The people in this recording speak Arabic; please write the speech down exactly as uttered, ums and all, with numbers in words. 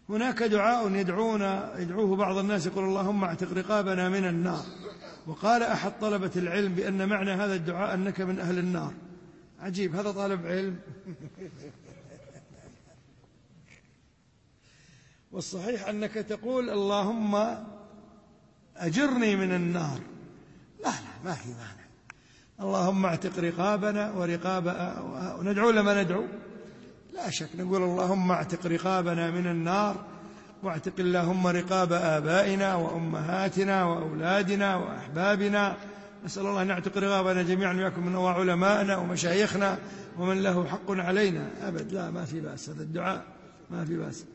هناك دعاء يدعون يدعوه بعض الناس، يقول اللهم اعتق رقابنا من النار. وقال أحد طلبة العلم بأن معنى هذا الدعاء أنك من أهل النار. عجيب، هذا طالب علم. والصحيح أنك تقول اللهم أجرني من النار. لا لا، ما في معنى. اللهم اعتق رقابنا ورقاب، ندعو لما ندعو لا شك، نقول اللهم اعتق رقابنا من النار، واعتق اللهم رقاب آبائنا وأمهاتنا وأولادنا وأحبابنا. نسأل الله أن يعتق رقابنا جميعا ويكون من علمائنا ومشايخنا ومن له حق علينا. أبد لا، ما في بأس، هذا الدعاء ما في بأس.